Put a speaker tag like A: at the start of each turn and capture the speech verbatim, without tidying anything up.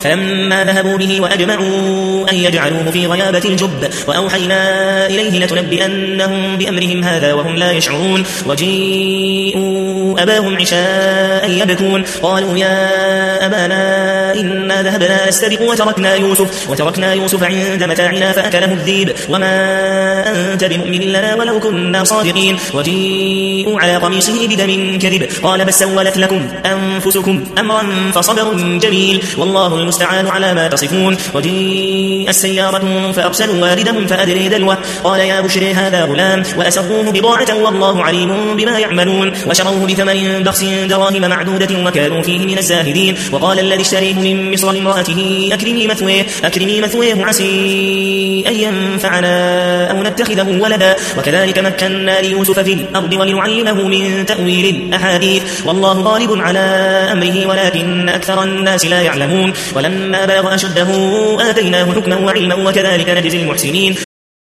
A: فلما ذهبوا به وأجمعوا أن يجعلوه في غيابة الجب وأوحينا إليه لتنبئنهم بأمرهم هذا وهم لا يشعرون وجيءوا أباهم عشاء يبكون قالوا يا أبانا إنا ذهبنا نستبق وتركنا يوسف, وتركنا يوسف عند متاعنا فأكله الذئب وما أنت بمؤمن لنا ولو كنا صادقين وجيءوا على قميصه بدم كذب قال بل سولت لكم أنفسكم أمرا فصبر جميل والله المستعان على ما تصفون وجيء السيارة فأرسلوا واردهم فأدري دلوه قال يا بشري هذا غلام وأسروه بضاعة والله عليم بما يعملون وشروه بثمن بخس دراهم معدودة وكانوا فيه من الزاهدين وقال الذي اشتريه من مصر لامرأته أكرمي مثويه, أكرمي مثويه عسي أن ينفعنا أو نتخذه ولدا وكذلك مكنا ليوسف في الأرض ولنعلمه من تأويل الأحاديث والله غالب على أمره ولكن أكثر الناس لا يعلمون ولما بلغ أشده آتيناه حكما وعلما وكذلك نجزي المحسنين